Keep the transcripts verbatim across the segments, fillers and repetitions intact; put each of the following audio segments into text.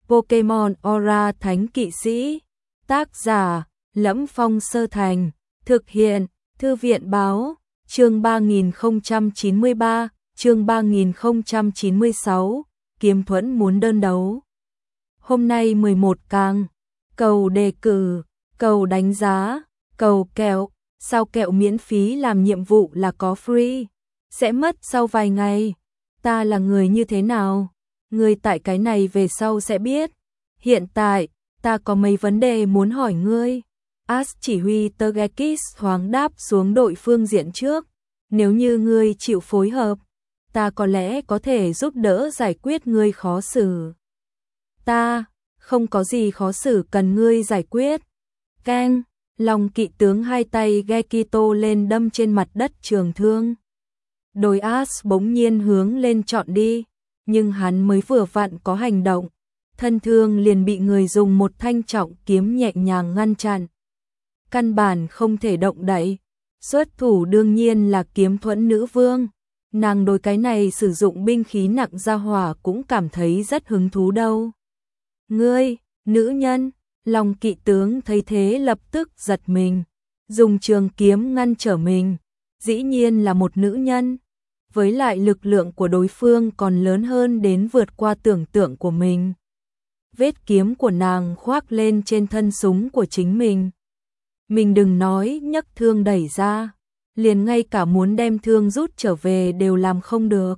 Pokemon Aura Thánh Kỵ Sĩ. Tác giả Lẫm Phong Sơ Thành. Thực hiện Thư viện Báo. Chương ba nghìn không trăm chín mươi ba, chương ba nghìn không trăm chín mươi sáu, Kiếm Thuẫn muốn đơn đấu. Hôm nay mười một càng, cầu đề cử, cầu đánh giá, cầu kẹo, sao kẹo miễn phí làm nhiệm vụ là có free, sẽ mất sau vài ngày. Ta là người như thế nào? Ngươi tại cái này về sau sẽ biết. Hiện tại, ta có mấy vấn đề muốn hỏi ngươi. As chỉ huy Togekiss thoáng đáp xuống đội phương diện trước. Nếu như ngươi chịu phối hợp, ta có lẽ có thể giúp đỡ giải quyết ngươi khó xử. Ta, không có gì khó xử cần ngươi giải quyết. Keng, Long Kỵ tướng hai tay Gekito lên đâm trên mặt đất trường thương. Đôi As bỗng nhiên hướng lên chọn đi, nhưng hắn mới vừa vặn có hành động, thân thương liền bị người dùng một thanh trọng kiếm nhẹ nhàng ngăn chặn. Căn bản không thể động đậy. Xuất thủ đương nhiên là Kiếm Thuẫn nữ vương. Nàng đối cái này sử dụng binh khí nặng ra hỏa cũng cảm thấy rất hứng thú đâu. Ngươi, nữ nhân, Long Kỵ tướng thấy thế lập tức giật mình, dùng trường kiếm ngăn trở mình. Dĩ nhiên là một nữ nhân, với lại lực lượng của đối phương còn lớn hơn đến vượt qua tưởng tượng của mình. Vết kiếm của nàng khoác lên trên thân súng của chính mình. Mình đừng nói nhấc thương đẩy ra, liền ngay cả muốn đem thương rút trở về đều làm không được.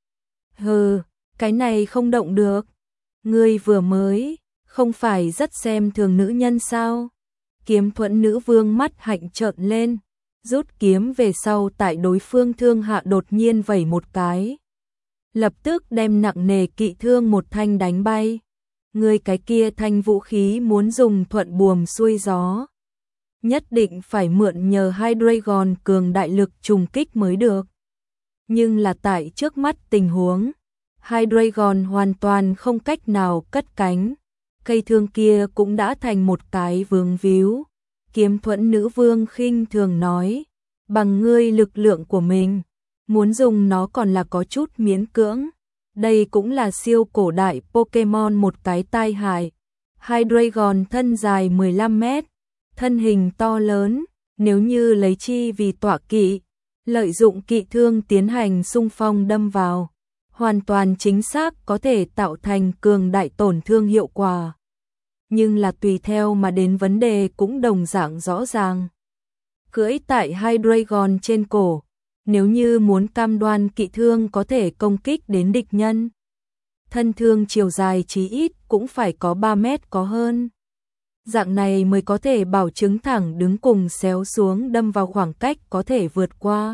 Hừ, cái này không động được. Ngươi vừa mới, không phải rất xem thường nữ nhân sao? Kiếm Thuẫn nữ vương mắt hạnh trợn lên, rút kiếm về sau tại đối phương thương hạ đột nhiên vẩy một cái. Lập tức đem nặng nề kỵ thương một thanh đánh bay. Ngươi cái kia thanh vũ khí muốn dùng thuận buồm xuôi gió. Nhất định phải mượn nhờ Hydreigon cường đại lực trùng kích mới được. Nhưng là tại trước mắt tình huống, Hydreigon hoàn toàn không cách nào cất cánh. Cây thương kia cũng đã thành một cái vướng víu. Kiếm Thuẫn nữ vương khinh thường nói, bằng ngươi lực lượng của mình, muốn dùng nó còn là có chút miễn cưỡng. Đây cũng là siêu cổ đại Pokemon một cái tai hại. Hydreigon thân dài mười lăm mét, thân hình to lớn, nếu như lấy chi vì tọa kỵ, lợi dụng kỵ thương tiến hành xung phong đâm vào, hoàn toàn chính xác có thể tạo thành cường đại tổn thương hiệu quả. Nhưng là tùy theo mà đến vấn đề cũng đồng dạng rõ ràng. Cưỡi tại Hydreigon trên cổ, nếu như muốn cam đoan kỵ thương có thể công kích đến địch nhân, thân thương chiều dài chí ít cũng phải có ba mét có hơn. Dạng này mới có thể bảo chứng thẳng đứng cùng xéo xuống đâm vào khoảng cách có thể vượt qua.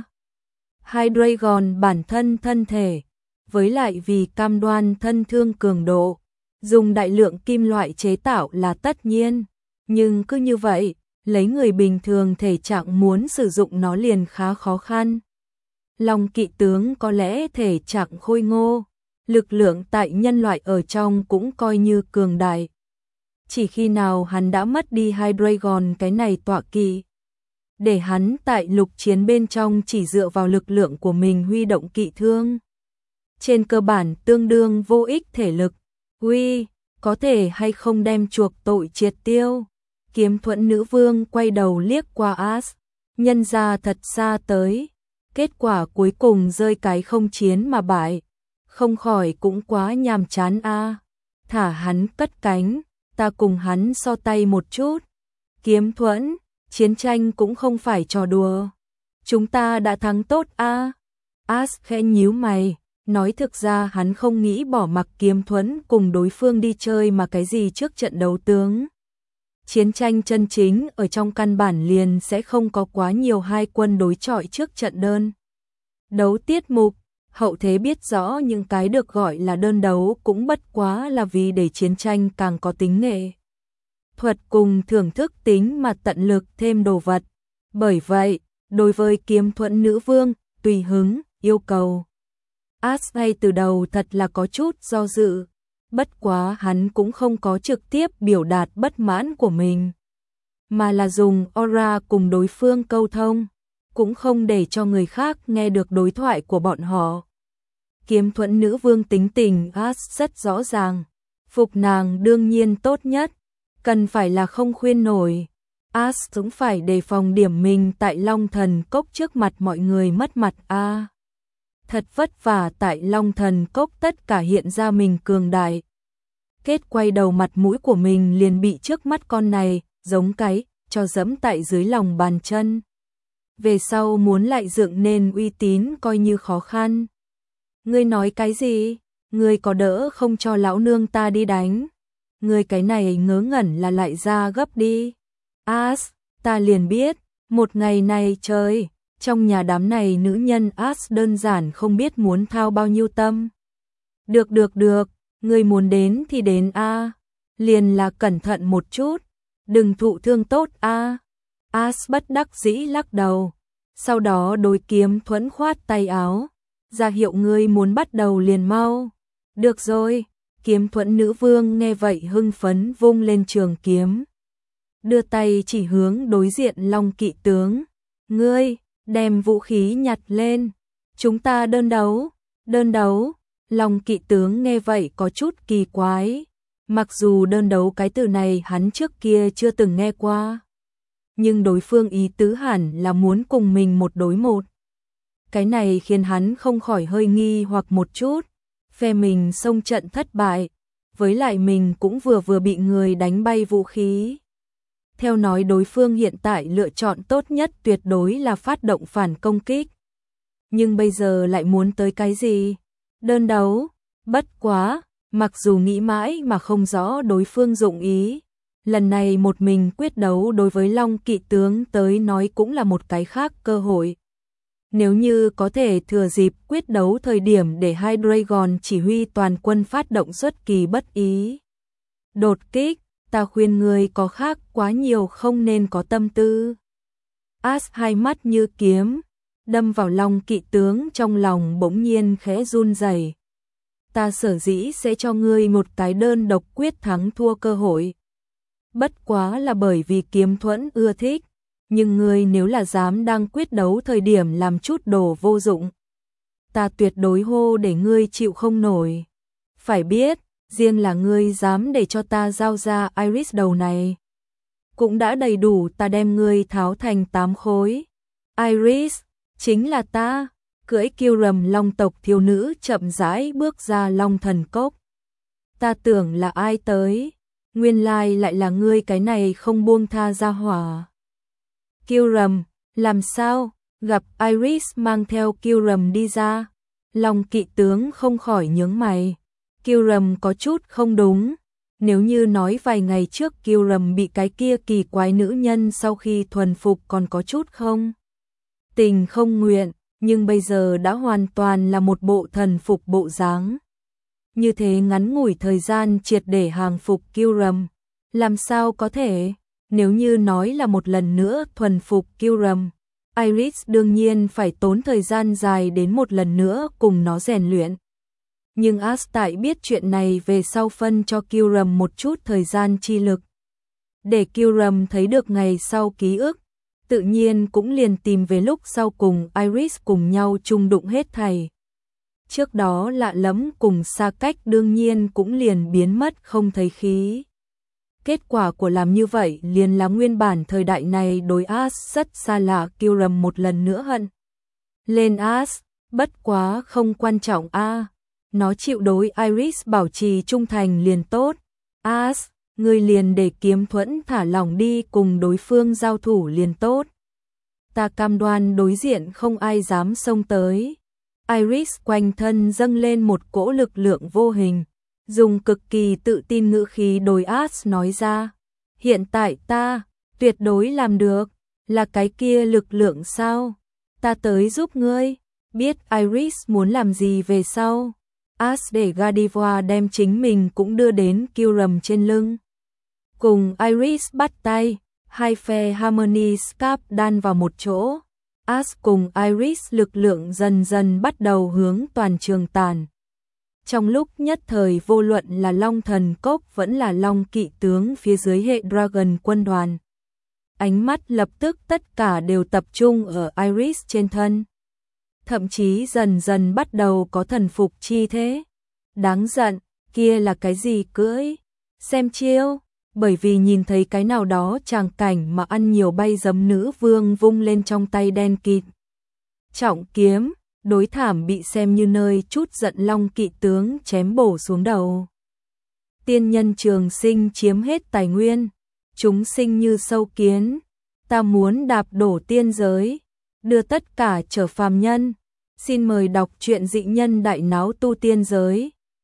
Hydreigon bản thân thân thể, với lại vì cam đoan thân thương cường độ, dùng đại lượng kim loại chế tạo là tất nhiên. Nhưng cứ như vậy, lấy người bình thường thể trạng muốn sử dụng nó liền khá khó khăn. Long Kỵ tướng có lẽ thể trạng khôi ngô, lực lượng tại nhân loại ở trong cũng coi như cường đại. Chỉ khi nào hắn đã mất đi Hydreigon cái này tọa kỵ, để hắn tại lục chiến bên trong chỉ dựa vào lực lượng của mình huy động kỵ thương, trên cơ bản tương đương vô ích thể lực. Uy, có thể hay không đem chuộc tội triệt tiêu? Kiếm Thuẫn nữ vương quay đầu liếc qua As, nhân ra thật xa tới, kết quả cuối cùng rơi cái không chiến mà bại, không khỏi cũng quá nhàm chán a. Thả hắn cất cánh, ta cùng hắn so tay một chút. Kiếm Thuẫn, chiến tranh cũng không phải trò đùa. Chúng ta đã thắng tốt a. As khẽ nhíu mày, nói thực ra hắn không nghĩ bỏ mặc Kiếm Thuẫn cùng đối phương đi chơi mà cái gì trước trận đấu tướng. Chiến tranh chân chính ở trong căn bản liền sẽ không có quá nhiều hai quân đối chọi trước trận đơn đấu tiết mục. Hậu thế biết rõ những cái được gọi là đơn đấu cũng bất quá là vì để chiến tranh càng có tính nghệ thuật cùng thưởng thức tính mà tận lực thêm đồ vật. Bởi vậy, đối với Kiếm Thuẫn nữ vương, tùy hứng, yêu cầu, As ngay từ đầu thật là có chút do dự. Bất quá hắn cũng không có trực tiếp biểu đạt bất mãn của mình, mà là dùng aura cùng đối phương câu thông, cũng không để cho người khác nghe được đối thoại của bọn họ. Kiếm Thuẫn nữ vương tính tình As rất rõ ràng, Phục nàng đương nhiên tốt nhất, cần phải là không khuyên nổi. As cũng phải đề phòng điểm mình tại Long Thần Cốc trước mặt mọi người mất mặt a. À, thật vất vả tại Long Thần Cốc tất cả hiện ra mình cường đại. Kết quay đầu mặt mũi của mình liền bị trước mắt con này, giống cái, cho dẫm tại dưới lòng bàn chân. Về sau muốn lại dựng nên uy tín coi như khó khăn. Ngươi nói cái gì? Ngươi có đỡ không cho lão nương ta đi đánh? Ngươi cái này ngớ ngẩn là lại ra gấp đi. As, ta liền biết, một ngày này trời, trong nhà đám này nữ nhân As đơn giản không biết muốn thao bao nhiêu tâm. Được được được, ngươi muốn đến thì đến a, liền là cẩn thận một chút, đừng thụ thương tốt a. As bất đắc dĩ lắc đầu, sau đó đối Kiếm Thuẫn khoát tay áo, ra hiệu ngươi muốn bắt đầu liền mau. Được rồi, Kiếm Thuẫn nữ vương nghe vậy hưng phấn vung lên trường kiếm, đưa tay chỉ hướng đối diện Long Kỵ tướng. Ngươi, đem vũ khí nhặt lên, chúng ta đơn đấu, đơn đấu. Long Kỵ tướng nghe vậy có chút kỳ quái, mặc dù đơn đấu cái từ này hắn trước kia chưa từng nghe qua, nhưng đối phương ý tứ hẳn là muốn cùng mình một đối một. Cái này khiến hắn không khỏi hơi nghi hoặc một chút, phe mình xông trận thất bại, với lại mình cũng vừa vừa bị người đánh bay vũ khí. Theo nói đối phương hiện tại lựa chọn tốt nhất tuyệt đối là phát động phản công kích. Nhưng bây giờ lại muốn tới cái gì? Đơn đấu, bất quá, mặc dù nghĩ mãi mà không rõ đối phương dụng ý. Lần này một mình quyết đấu đối với Long Kỵ tướng tới nói cũng là một cái khác cơ hội. Nếu như có thể thừa dịp quyết đấu thời điểm để hai Dragon chỉ huy toàn quân phát động xuất kỳ bất ý. Đột kích, ta khuyên người có khác quá nhiều không nên có tâm tư. As hai mắt như kiếm, đâm vào Long Kỵ tướng trong lòng bỗng nhiên khẽ run rẩy. Ta sở dĩ sẽ cho ngươi một cái đơn độc quyết thắng thua cơ hội. Bất quá là bởi vì Kiếm Thuẫn ưa thích, nhưng ngươi nếu là dám đang quyết đấu thời điểm làm chút đồ vô dụng, ta tuyệt đối hô để ngươi chịu không nổi. Phải biết, riêng là ngươi dám để cho ta giao ra Iris đầu này, cũng đã đầy đủ ta đem ngươi tháo thành tám khối. Iris, chính là ta. Cưỡi kiêu rầm long tộc thiếu nữ chậm rãi bước ra Long Thần Cốc. Ta tưởng là ai tới, nguyên lai lại là ngươi cái này không buông tha ra hỏa. Kiêu rầm, làm sao? Gặp Iris mang theo kiêu rầm đi ra, Long Kỵ tướng không khỏi nhướng mày. Kiêu rầm có chút không đúng, nếu như nói vài ngày trước kiêu rầm bị cái kia kỳ quái nữ nhân sau khi thuần phục còn có chút không tình không nguyện, nhưng bây giờ đã hoàn toàn là một bộ thần phục bộ dáng. Như thế ngắn ngủi thời gian triệt để hàng phục kiêu rầm, làm sao có thể? Nếu như nói là một lần nữa thuần phục kiêu rầm, Iris đương nhiên phải tốn thời gian dài đến một lần nữa cùng nó rèn luyện. Nhưng As tại biết chuyện này về sau phân cho kiêu rầm một chút thời gian chi lực, để kiêu rầm thấy được ngày sau ký ức, tự nhiên cũng liền tìm về lúc sau cùng Iris cùng nhau chung đụng hết thảy. Trước đó lạ lẫm cùng xa cách đương nhiên cũng liền biến mất không thấy khí. Kết quả của làm như vậy liền là nguyên bản thời đại này đối As rất xa lạ kiêu rầm một lần nữa hận lên As, bất quá không quan trọng a, à, nó chịu đối Iris bảo trì trung thành liền tốt. As, ngươi liền để Kiếm Thuẫn thả lỏng đi cùng đối phương giao thủ liền tốt. Ta cam đoan đối diện không ai dám xông tới. Iris quanh thân dâng lên một cỗ lực lượng vô hình, dùng cực kỳ tự tin ngữ khí đối As nói ra. Hiện tại ta, tuyệt đối làm được, là cái kia lực lượng sao? Ta tới giúp ngươi, biết Iris muốn làm gì về sau. As để Gardevoir đem chính mình cũng đưa đến kiêu rầm trên lưng. Cùng Iris bắt tay, hai phe Harmony Scarp đan vào một chỗ. As cùng Iris lực lượng dần dần bắt đầu hướng toàn trường tàn. Trong lúc nhất thời vô luận là Long Thần Cốc vẫn là Long Kỵ tướng phía dưới hệ Dragon quân đoàn, ánh mắt lập tức tất cả đều tập trung ở Iris trên thân. Thậm chí dần dần bắt đầu có thần phục chi thế. Đáng giận, kia là cái gì cưỡi, xem chiêu, bởi vì nhìn thấy cái nào đó tràng cảnh mà ăn nhiều bay giấm nữ vương vung lên trong tay đen kịt. Trọng kiếm, đối thảm bị xem như nơi chút giận long kỵ tướng chém bổ xuống đầu. Tiên nhân trường sinh chiếm hết tài nguyên, chúng sinh như sâu kiến, ta muốn đạp đổ tiên giới, đưa tất cả trở phàm nhân. Xin mời đọc truyện Dị Nhân Đại Náo Tu Tiên Giới.